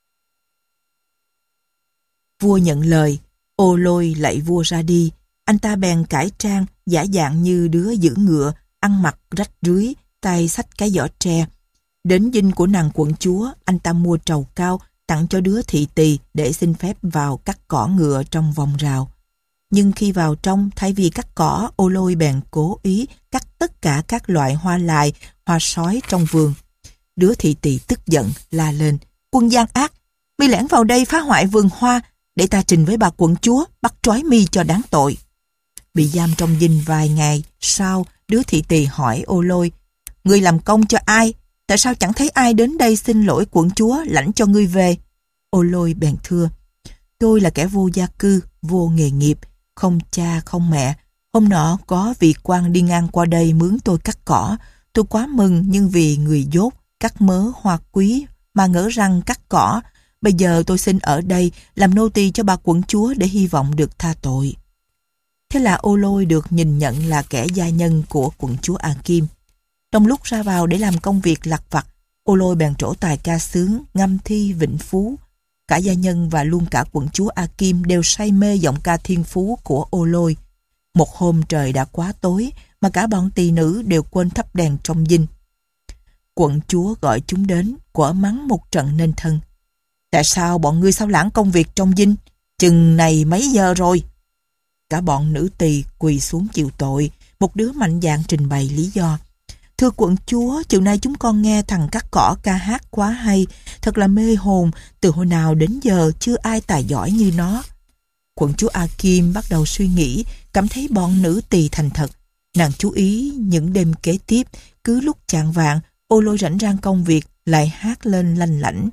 Vua nhận lời. Ô Lôi lạy vua ra đi. Anh ta bèn cải trang, giả dạng như đứa giữ ngựa, ăn mặc rách rưới, tay xách cái giỏ tre. Đến dinh của nàng quận chúa, anh ta mua trầu cao, tặng cho đứa thị tỳ để xin phép vào cắt cỏ ngựa trong vòng rào. Nhưng khi vào trong, thay vì cắt cỏ, Ô Lôi bèn cố ý cắt tất cả các loại hoa lài, hoa sói trong vườn. Đứa thị tỳ tức giận, la lên: quân gian ác, mi lẻn vào đây phá hoại vườn hoa, để ta trình với bà quận chúa, bắt trói mi cho đáng tội. Bị giam trong dinh vài ngày sau, đứa thị tỳ hỏi Ô Lôi: ngươi làm công cho ai? Tại sao chẳng thấy ai đến đây xin lỗi quận chúa lãnh cho ngươi về? Ô Lôi bèn thưa: tôi là kẻ vô gia cư, vô nghề nghiệp, không cha không mẹ. Hôm nọ có vị quan đi ngang qua đây mướn tôi cắt cỏ. Tôi quá mừng, nhưng vì người dốt, cắt mớ hoa quý mà ngỡ rằng cắt cỏ. Bây giờ tôi xin ở đây làm nô tỳ cho bà quận chúa để hy vọng được tha tội. Thế là Ô Lôi được nhìn nhận là kẻ gia nhân của quận chúa A Kim. Trong lúc ra vào để làm công việc lặt vặt, Ô Lôi bèn trổ tài ca sướng, ngâm thi vịnh phú. Cả gia nhân và luôn cả quận chúa A Kim đều say mê giọng ca thiên phú của Ô Lôi. Một hôm trời đã quá tối mà cả bọn tỳ nữ đều quên thắp đèn trong dinh. Quận chúa gọi chúng đến, quở mắng một trận nên thân. Tại sao bọn ngươi sao lãng công việc trong dinh? Chừng này mấy giờ rồi? Cả bọn nữ tỳ quỳ xuống chịu tội. Một đứa mạnh dạn trình bày lý do. Thưa quận chúa, chiều nay chúng con nghe thằng cắt cỏ ca hát quá hay, thật là mê hồn, từ hồi nào đến giờ chưa ai tài giỏi như nó. Quận chúa A Kim bắt đầu suy nghĩ, cảm thấy bọn nữ tỳ thành thật. Nàng chú ý những đêm kế tiếp, cứ lúc chạng vạng, Ô Lôi rảnh rang công việc, lại hát lên lanh lảnh,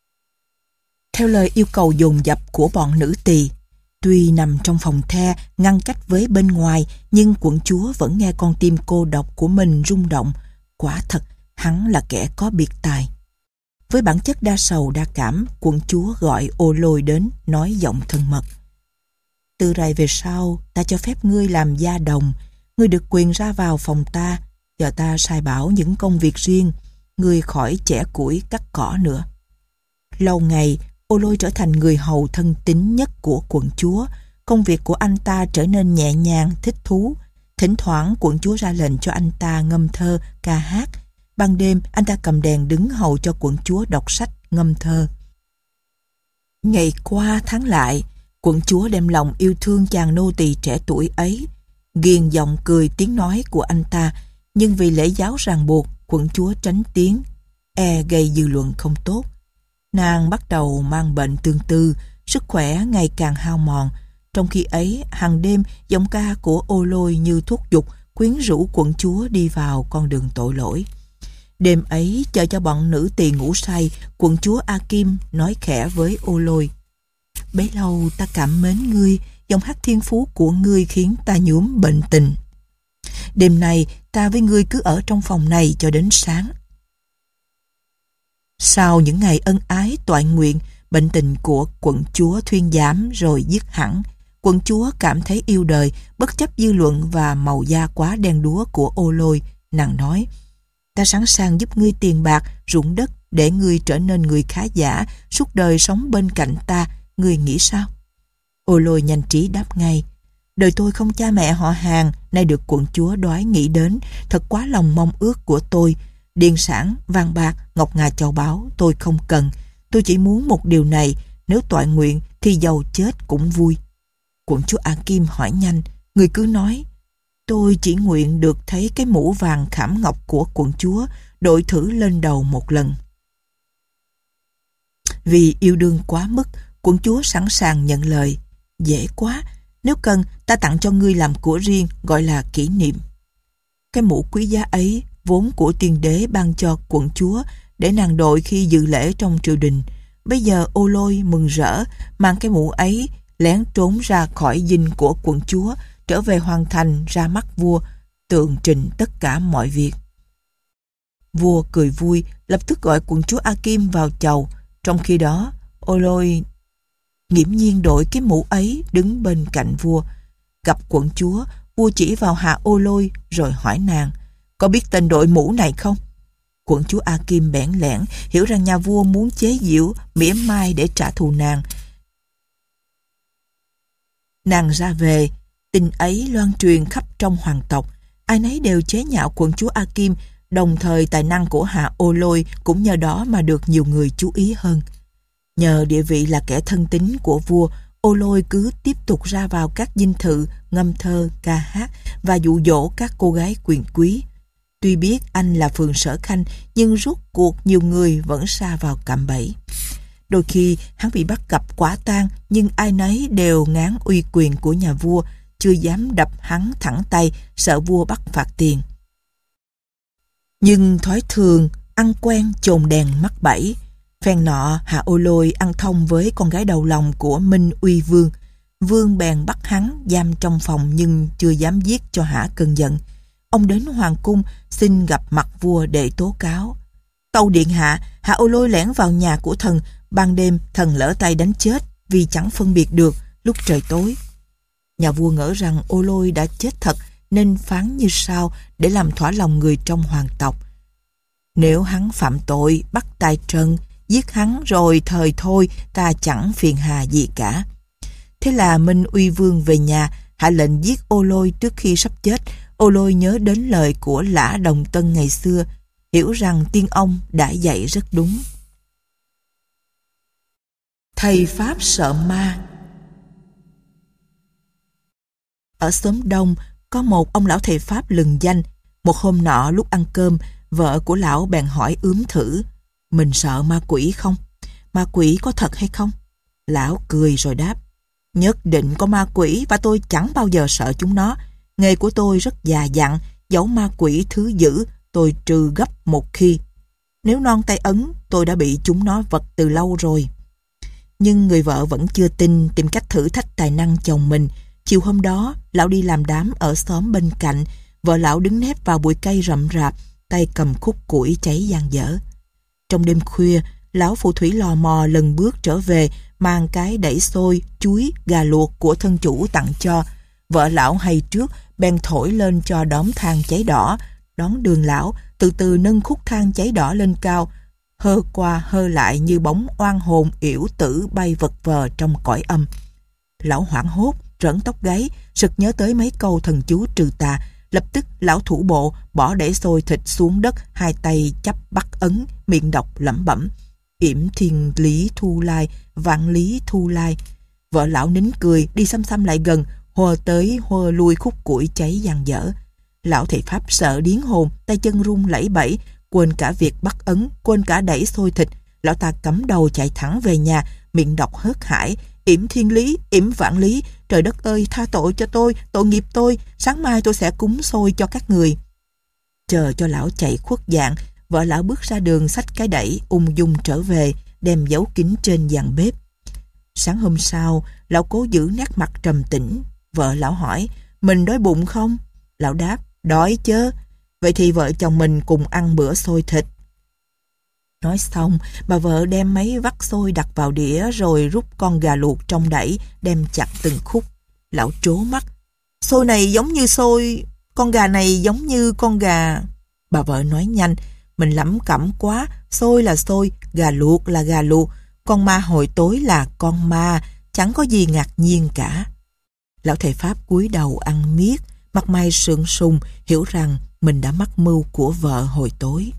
theo lời yêu cầu dồn dập của bọn nữ tỳ. Tuy nằm trong phòng the, ngăn cách với bên ngoài, nhưng quận chúa vẫn nghe con tim cô độc của mình rung động. Quả thật, hắn là kẻ có biệt tài. Với bản chất đa sầu đa cảm, quận chúa gọi Ô Lôi đến, nói giọng thân mật. Từ rày về sau, ta cho phép ngươi làm gia đồng. Ngươi được quyền ra vào phòng ta. Giờ ta sai bảo những công việc riêng. Ngươi khỏi chẻ củi cắt cỏ nữa. Lâu ngày, Ô Lôi trở thành người hầu thân tín nhất của quận chúa. Công việc của anh ta trở nên nhẹ nhàng, thích thú. Thỉnh thoảng quận chúa ra lệnh cho anh ta ngâm thơ, ca hát. Ban đêm, anh ta cầm đèn đứng hầu cho quận chúa đọc sách, ngâm thơ. Ngày qua tháng lại, quận chúa đem lòng yêu thương chàng nô tỳ trẻ tuổi ấy. Ghiền giọng cười tiếng nói của anh ta, nhưng vì lễ giáo ràng buộc, quận chúa tránh tiếng, e gây dư luận không tốt. Nàng bắt đầu mang bệnh tương tư, sức khỏe ngày càng hao mòn. Trong khi ấy, hàng đêm, giọng ca của Ô Lôi như thúc giục, quyến rũ quận chúa đi vào con đường tội lỗi. Đêm ấy, chờ cho bọn nữ tỳ ngủ say, quận chúa A Kim nói khẽ với Ô Lôi: bấy lâu ta cảm mến ngươi, giọng hát thiên phú của ngươi khiến ta nhuốm bệnh tình. Đêm nay, ta với ngươi cứ ở trong phòng này cho đến sáng. Sau những ngày ân ái toại nguyện, bệnh tình của quận chúa thuyên giảm rồi dứt hẳn. Quận chúa cảm thấy yêu đời, bất chấp dư luận và màu da quá đen đúa của Ô Lôi. Nàng nói: ta sẵn sàng giúp ngươi tiền bạc, ruộng đất để ngươi trở nên người khá giả, suốt đời sống bên cạnh ta. Ngươi nghĩ sao? Ô Lôi nhanh trí đáp ngay: đời tôi không cha mẹ họ hàng, nay được quận chúa đoái nghĩ đến, thật quá lòng mong ước của tôi. Điền sản, vàng bạc, ngọc ngà châu báu tôi không cần. Tôi chỉ muốn một điều này, nếu toại nguyện thì giàu chết cũng vui. Quận chúa A Kim hỏi nhanh: người cứ nói. Tôi chỉ nguyện được thấy cái mũ vàng khảm ngọc của quận chúa đội thử lên đầu một lần. Vì yêu đương quá mức, quận chúa sẵn sàng nhận lời. Dễ quá, nếu cần ta tặng cho ngươi làm của riêng, gọi là kỷ niệm. Cái mũ quý giá ấy vốn của tiên đế ban cho quận chúa để nàng đội khi dự lễ trong triều đình. Bây giờ Ô Lôi mừng rỡ mang cái mũ ấy lén trốn ra khỏi dinh của quận chúa, trở về hoàng thành ra mắt vua, tường trình tất cả mọi việc. Vua cười vui, lập tức gọi quận chúa A Kim vào chầu. Trong khi đó, Ô Lôi nghiễm nhiên đội cái mũ ấy đứng bên cạnh vua. Gặp quận chúa, vua chỉ vào hạ Ô Lôi rồi hỏi nàng: có biết tên đội mũ này không? Quận chúa A Kim bẽn lẽn, hiểu rằng nhà vua muốn chế giễu, mỉa mai để trả thù nàng. Nàng ra về, tin ấy loan truyền khắp trong hoàng tộc. Ai nấy đều chế nhạo quận chúa A Kim, đồng thời tài năng của hạ Ô Lôi cũng nhờ đó mà được nhiều người chú ý hơn. Nhờ địa vị là kẻ thân tín của vua, Ô Lôi cứ tiếp tục ra vào các dinh thự, ngâm thơ, ca hát và dụ dỗ các cô gái quyền quý. Tuy biết anh là Phường Sở Khanh, nhưng rốt cuộc nhiều người vẫn sa vào cạm bẫy. Đôi khi hắn bị bắt gặp quả tang, nhưng ai nấy đều ngán uy quyền của nhà vua, chưa dám đập hắn thẳng tay, sợ vua bắt phạt tiền. Nhưng thói thường, ăn quen chồn đèn mắc bẫy. Phen nọ, hạ Ô Lôi ăn thông với con gái đầu lòng của Minh Uy Vương. Vương bèn bắt hắn giam trong phòng nhưng chưa dám giết cho hả cơn giận. Ông đến hoàng cung xin gặp mặt vua để tố cáo. Tâu điện hạ, hạ Ô Lôi lẻn vào nhà của thần, ban đêm thần lỡ tay đánh chết vì chẳng phân biệt được lúc trời tối. Nhà vua ngỡ rằng Ô Lôi đã chết thật nên phán như sau để làm thỏa lòng người trong hoàng tộc. Nếu hắn phạm tội, bắt tay trần, giết hắn rồi thời thôi, ta chẳng phiền hà gì cả. Thế là Minh Uy Vương về nhà, hạ lệnh giết Ô Lôi trước khi sắp chết. Ô Lôi nhớ đến lời của Lã Đồng Tân ngày xưa, hiểu rằng tiên ông đã dạy rất đúng. Thầy Pháp sợ ma. Ở xóm Đông có một ông lão thầy Pháp lừng danh. Một hôm nọ lúc ăn cơm, vợ của lão bèn hỏi ướm thử: mình sợ ma quỷ không? Ma quỷ có thật hay không? Lão cười rồi đáp: nhất định có ma quỷ và tôi chẳng bao giờ sợ chúng nó. Nghề của tôi rất già dặn, dẫu ma quỷ thứ dữ tôi trừ gấp một khi. Nếu non tay ấn, tôi đã bị chúng nó vật từ lâu rồi. Nhưng người vợ vẫn chưa tin, tìm cách thử thách tài năng chồng mình. Chiều hôm đó, lão đi làm đám ở xóm bên cạnh. Vợ lão đứng nép vào bụi cây rậm rạp, tay cầm khúc củi cháy dang dở. Trong đêm khuya, lão phù thủy lò mò lần bước trở về, mang cái đẩy xôi, chuối, gà luộc của thân chủ tặng cho. Vợ lão hay trước, bèn thổi lên cho đóm than cháy đỏ. Đón đường lão, từ từ nâng khúc than cháy đỏ lên cao, hơ qua hơ lại như bóng oan hồn yểu tử bay vật vờ trong cõi âm. Lão hoảng hốt, rỡn tóc gáy, sực nhớ tới mấy câu thần chú trừ tà. Lập tức lão thủ bộ, bỏ đẩy xôi thịt xuống đất, hai tay chắp bắt ấn, miệng đọc lẩm bẩm: yểm thiên lý thu lai, vạn lý thu lai. Vợ lão nín cười, đi xăm xăm lại gần, hùa tới hùa lui khúc củi cháy dang dở. Lão thầy Pháp sợ điếng hồn, tay chân run lẩy bẩy, quên cả việc bắt ấn, quên cả đẩy xôi thịt. Lão ta cắm đầu chạy thẳng về nhà, miệng đọc hớt hải: yểm thiên lý, yểm vạn lý, trời đất ơi, tha tội cho tôi, tội nghiệp tôi, sáng mai tôi sẽ cúng xôi cho các người. Chờ cho lão chạy khuất dạng, vợ lão bước ra đường xách cái đẩy, ung dung trở về, đem giấu kín trên giàn bếp. Sáng hôm sau, lão cố giữ nét mặt trầm tĩnh. Vợ lão hỏi: mình đói bụng không? Lão đáp: đói chớ. Vậy thì vợ chồng mình cùng ăn bữa xôi thịt. Nói xong, bà vợ đem mấy vắt xôi đặt vào đĩa rồi rút con gà luộc trong đẩy, đem chặt từng khúc. Lão trố mắt: xôi này giống như xôi, con gà này giống như con gà. Bà vợ nói nhanh: mình lẩm cẩm quá, xôi là xôi, gà luộc là gà luộc, con ma hồi tối là con ma, chẳng có gì ngạc nhiên cả. Lão thầy Pháp cúi đầu ăn miết, mặt mày sượng sùng, hiểu rằng mình đã mắc mưu của vợ hồi tối.